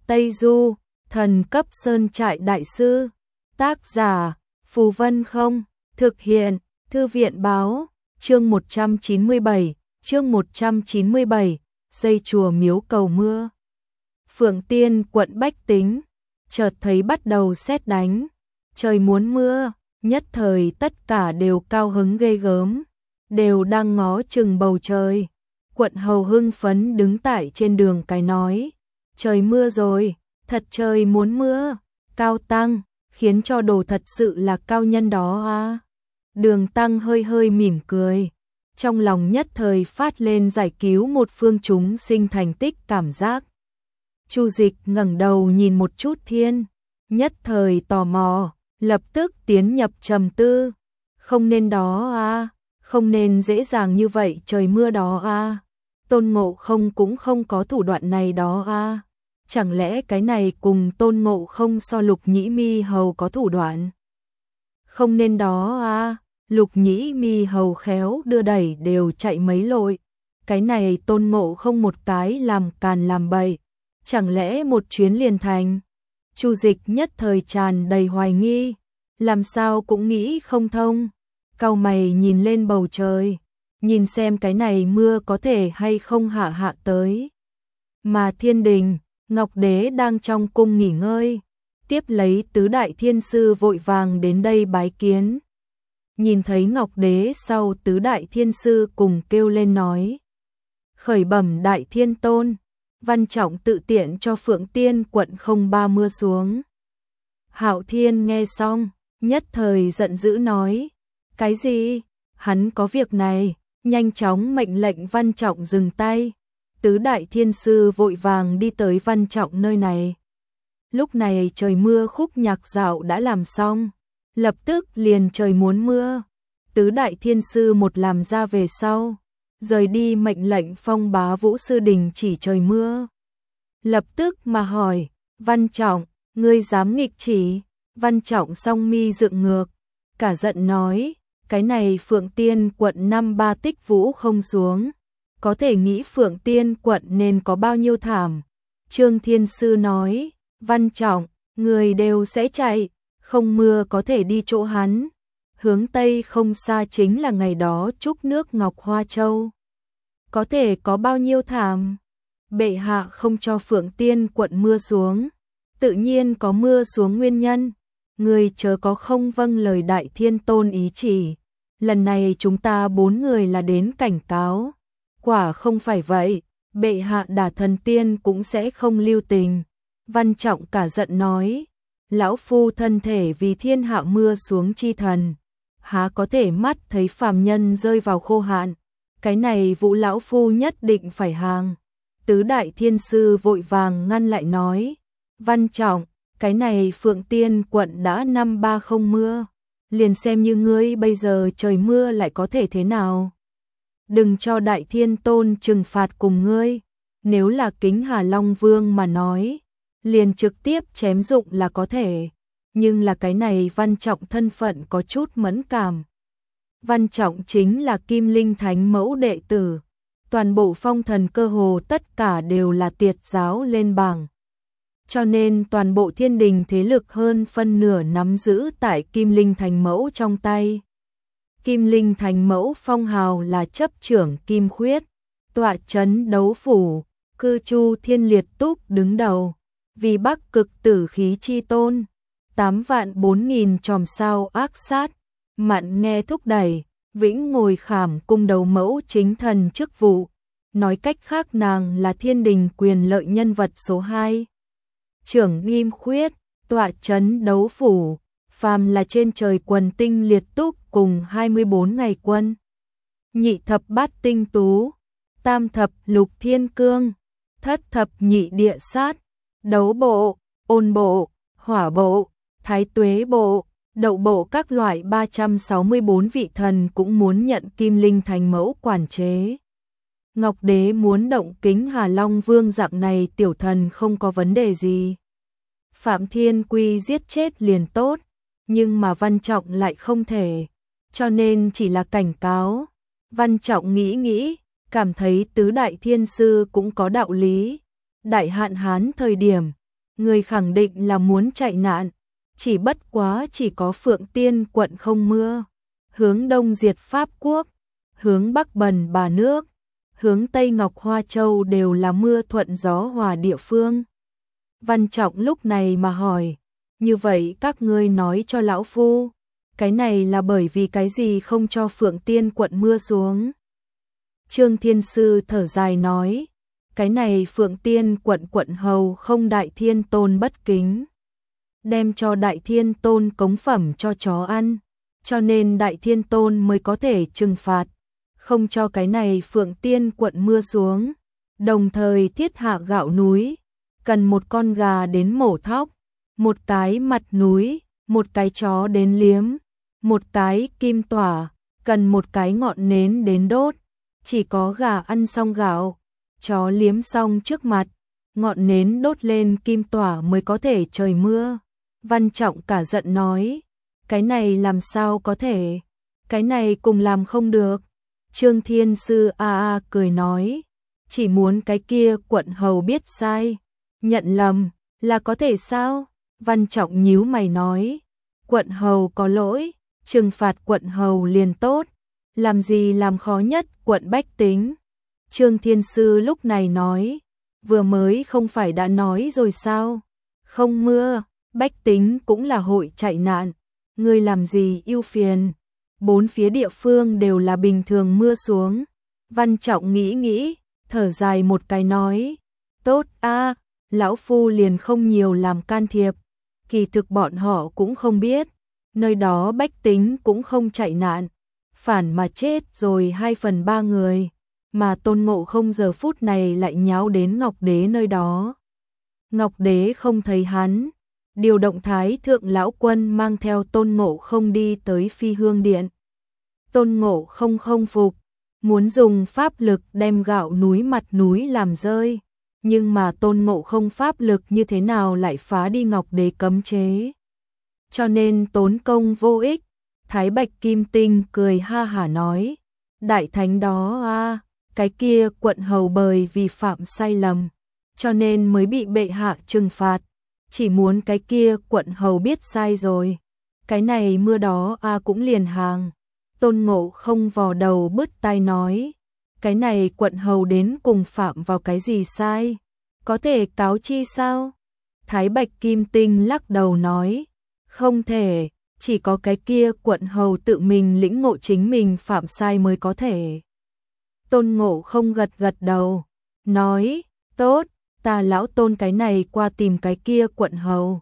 Tây Du, thần cấp sơn trại đại sư. Tác giả, Phù Vân Không. Thực hiện, Thư viện Báo. Chương 197, xây chùa miếu cầu mưa. Phượng Tiên quận Bách Tính, chợt thấy bắt đầu sét đánh, trời muốn mưa, nhất thời tất cả đều cao hứng ghê gớm, đều đang ngó chừng bầu trời. Quận hầu hưng phấn đứng tại trên đường cái nói, trời mưa rồi, thật trời muốn mưa, Cao Tăng, khiến cho đồ thật sự là cao nhân đó à. Đường Tăng hơi hơi mỉm cười, trong lòng nhất thời phát lên giải cứu một phương chúng sinh thành tích cảm giác. Chu Dịch ngẩng đầu nhìn một chút thiên, nhất thời tò mò, lập tức tiến nhập trầm tư. Không nên đó à, không nên dễ dàng như vậy trời mưa đó à. Tôn Ngộ Không cũng không có thủ đoạn này đó à. Chẳng lẽ cái này cùng Tôn Ngộ Không so Lục Nhĩ Mi Hầu có thủ đoạn? Không nên đó à. Lục Nhĩ Mi Hầu khéo đưa đẩy đều chạy mấy lội. Cái này Tôn Ngộ Không một cái làm càn làm bậy, chẳng lẽ một chuyến liền thành? Chu Dịch nhất thời tràn đầy hoài nghi, làm sao cũng nghĩ không thông. Cau mày nhìn lên bầu trời, nhìn xem cái này mưa có thể hay không hạ tới. Mà Thiên Đình, Ngọc Đế đang trong cung nghỉ ngơi, tiếp lấy tứ đại thiên sư vội vàng đến đây bái kiến. Nhìn thấy Ngọc Đế sau, tứ đại thiên sư cùng kêu lên nói: khởi bẩm Đại Thiên Tôn, Văn Trọng tự tiện cho Phượng Tiên quận không ba mưa xuống. Hạo Thiên nghe xong, nhất thời giận dữ nói: cái gì? Hắn có việc này, nhanh chóng mệnh lệnh Văn Trọng dừng tay. Tứ đại thiên sư vội vàng đi tới Văn Trọng nơi này. Lúc này trời mưa khúc nhạc dạo đã làm xong, lập tức liền trời muốn mưa. Tứ đại thiên sư một làm ra về sau, rời đi mệnh lệnh Phong Bá Vũ sư đình chỉ trời mưa. Lập tức mà hỏi: Văn Trọng, ngươi dám nghịch chỉ? Văn Trọng song mi dựng ngược, cả giận nói: cái này Phượng Tiên quận năm ba tích vũ không xuống, có thể nghĩ Phượng Tiên quận nên có bao nhiêu thảm. Trương Thiên Sư nói: Văn Trọng, người đều sẽ chạy, không mưa có thể đi chỗ hắn. Hướng Tây không xa chính là ngày đó trúc nước Ngọc Hoa Châu, có thể có bao nhiêu thảm. Bệ hạ không cho Phượng Tiên quận mưa xuống, tự nhiên có mưa xuống nguyên nhân. Người chớ có không vâng lời Đại Thiên Tôn ý chỉ. Lần này chúng ta 4 người là đến cảnh cáo. Quả không phải vậy, bệ hạ đả thần tiên cũng sẽ không lưu tình. Văn Trọng cả giận nói: lão phu thân thể vì thiên hạ mưa xuống chi thần, há có thể mắt thấy phàm nhân rơi vào khô hạn. Cái này vụ lão phu nhất định phải hàng. Tứ đại thiên sư vội vàng ngăn lại nói: Văn Trọng, cái này Phượng Tiên quận đã năm ba không mưa, liền xem như ngươi bây giờ trời mưa lại có thể thế nào. Đừng cho Đại Thiên Tôn trừng phạt cùng ngươi. Nếu là Kính Hà Long Vương mà nói, liền trực tiếp chém dụng là có thể. Nhưng là cái này Văn Trọng thân phận có chút mẫn cảm. Văn Trọng chính là Kim Linh Thánh Mẫu đệ tử. Toàn bộ phong thần cơ hồ tất cả đều là tiệt giáo lên bảng. Cho nên toàn bộ thiên đình thế lực hơn phân nửa nắm giữ tại Kim Linh Thánh Mẫu trong tay. Kim Linh Thánh Mẫu phong hào là chấp trưởng Kim Khuyết, tọa chấn đấu phủ, cư chu thiên liệt túc đứng đầu. Vì Bắc Cực Tử Khí chi tôn, 8.000.000 chòm sao ác sát, mạn nghe thúc đẩy, vĩnh ngồi khảm cung đầu mẫu chính thần chức vụ. Nói cách khác nàng là thiên đình quyền lợi nhân vật số 2. Trưởng Nghiêm Khuyết, tọa chấn đấu phủ, phàm là trên trời quần tinh liệt túc cùng 24 ngày quân. Nhị thập bát tinh tú, tam thập lục thiên cương, thất thập nhị địa sát, đấu bộ, ôn bộ, hỏa bộ, thái tuế bộ, đậu bộ các loại 364 vị thần cũng muốn nhận Kim Linh Thánh Mẫu quản chế. Ngọc Đế muốn động Kính Hà Long Vương dạng này tiểu thần không có vấn đề gì. Phạm Thiên Quy giết chết liền tốt, nhưng mà Văn Trọng lại không thể, cho nên chỉ là cảnh cáo. Văn Trọng nghĩ, cảm thấy tứ đại thiên sư cũng có đạo lý. Đại hạn hán thời điểm, người khẳng định là muốn chạy nạn, chỉ bất quá chỉ có Phượng Tiên quận không mưa. Hướng đông diệt Pháp quốc, hướng bắc bần bà nước, hướng tây Ngọc Hoa Châu đều là mưa thuận gió hòa địa phương. Văn Trọng lúc này mà hỏi, như vậy các ngươi nói cho lão phu, cái này là bởi vì cái gì không cho Phượng Tiên quận mưa xuống? Trương Thiên Sư thở dài nói, cái này Phượng Tiên quận hầu không Đại Thiên Tôn bất kính, đem cho Đại Thiên Tôn cống phẩm cho chó ăn, cho nên Đại Thiên Tôn mới có thể trừng phạt, không cho cái này Phượng Tiên quận mưa xuống, đồng thời thiết hạ gạo núi, cần một con gà đến mổ thóc, một cái mặt núi, một cái chó đến liếm, một cái kim tỏa, cần một cái ngọn nến đến đốt, chỉ có gà ăn xong gạo, chó liếm xong trước mặt, ngọn nến đốt lên kim tỏa mới có thể trời mưa. Văn Trọng cả giận nói, cái này làm sao có thể, cái này cùng làm không được. Trương Thiên Sư cười nói, chỉ muốn cái kia quận hầu biết sai, nhận lầm, là có thể sao? Văn Trọng nhíu mày nói, quận hầu có lỗi, trừng phạt quận hầu liền tốt, làm gì làm khó nhất quận bách tính. Trương Thiên Sư lúc này nói, vừa mới không phải đã nói rồi sao, không mưa, bách tính cũng là hội chạy nạn, ngươi làm gì ưu phiền, bốn phía địa phương đều là bình thường mưa xuống. Văn Trọng nghĩ, thở dài một cái nói, tốt lão phu liền không nhiều làm can thiệp, kỳ thực bọn họ cũng không biết, nơi đó bách tính cũng không chạy nạn, phản mà chết rồi 2/3 người, mà Tôn Ngộ Không giờ phút này lại nháo đến Ngọc Đế nơi đó. Ngọc Đế không thấy hắn, điều động Thái Thượng Lão Quân mang theo Tôn Ngộ Không đi tới Phi Hương Điện. Tôn Ngộ Không không phục, muốn dùng pháp lực đem gạo núi mặt núi làm rơi, nhưng mà Tôn Ngộ Không pháp lực như thế nào lại phá đi Ngọc Đế cấm chế. Cho nên tốn công vô ích. Thái Bạch Kim Tinh cười ha hả nói, đại thánh đó cái kia quận hầu bởi vì phạm sai lầm, cho nên mới bị bệ hạ trừng phạt, chỉ muốn cái kia quận hầu biết sai rồi, cái này mưa đó cũng liền hàng. Tôn Ngộ Không vò đầu bứt tai nói, cái này quận hầu đến cùng phạm vào cái gì sai, có thể cáo chi sao? Thái Bạch Kim Tinh lắc đầu nói, không thể, chỉ có cái kia quận hầu tự mình lĩnh ngộ chính mình phạm sai mới có thể. Tôn Ngộ Không gật đầu, nói, tốt, ta lão Tôn cái này qua tìm cái kia quận hầu.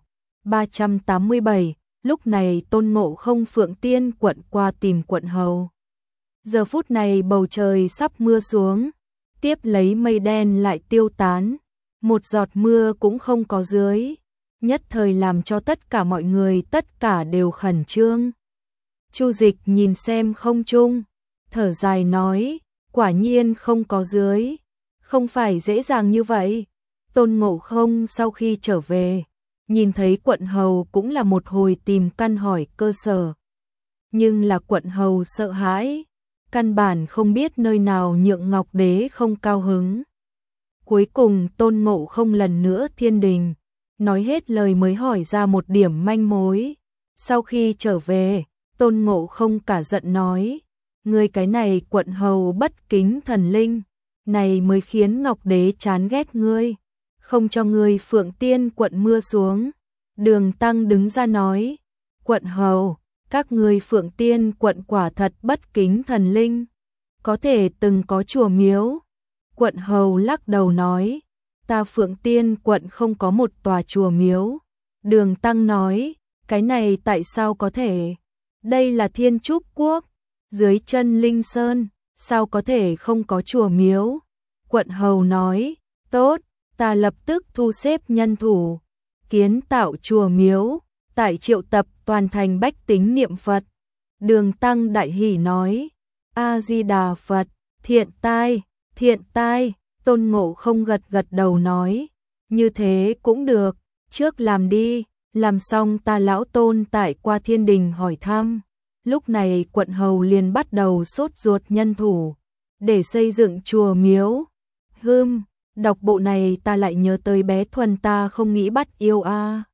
387, lúc này Tôn Ngộ Không Phượng Tiên quận qua tìm quận hầu. Giờ phút này bầu trời sắp mưa xuống, tiếp lấy mây đen lại tiêu tán, một giọt mưa cũng không có dưới, nhất thời làm cho tất cả mọi người tất cả đều khẩn trương. Chu Dịch nhìn xem không trung, thở dài nói, quả nhiên không có dưới, không phải dễ dàng như vậy. Tôn Ngộ Không sau khi trở về, nhìn thấy quận hầu cũng là một hồi tìm căn hỏi cơ sở. Nhưng là quận hầu sợ hãi, căn bản không biết nơi nào nhượng Ngọc Đế không cao hứng. Cuối cùng Tôn Ngộ Không lần nữa thiên đình, nói hết lời mới hỏi ra một điểm manh mối. Sau khi trở về, Tôn Ngộ Không cả giận nói, ngươi cái này quận hầu bất kính thần linh, này mới khiến Ngọc Đế chán ghét ngươi, không cho ngươi Phượng Tiên quận mưa xuống. Đường Tăng đứng ra nói, quận hầu, các ngươi Phượng Tiên quận quả thật bất kính thần linh, có thể từng có chùa miếu. Quận hầu lắc đầu nói, ta Phượng Tiên quận không có một tòa chùa miếu. Đường Tăng nói, cái này tại sao có thể? Đây là Thiên Trúc Quốc, dưới chân Linh Sơn, sao có thể không có chùa miếu? Quận hầu nói, tốt, ta lập tức thu xếp nhân thủ, kiến tạo chùa miếu, tại triệu tập toàn thành bách tính niệm Phật. Đường Tăng đại hỉ nói, A-di-đà Phật, thiện tai, thiện tai. Tôn Ngộ Không gật đầu nói, như thế cũng được, trước làm đi, làm xong ta lão Tôn tại qua thiên đình hỏi thăm. Lúc này quận hầu liền bắt đầu sốt ruột nhân thủ, để xây dựng chùa miếu. Đọc bộ này ta lại nhớ tới bé Thuần, ta không nghĩ bắt yêu a.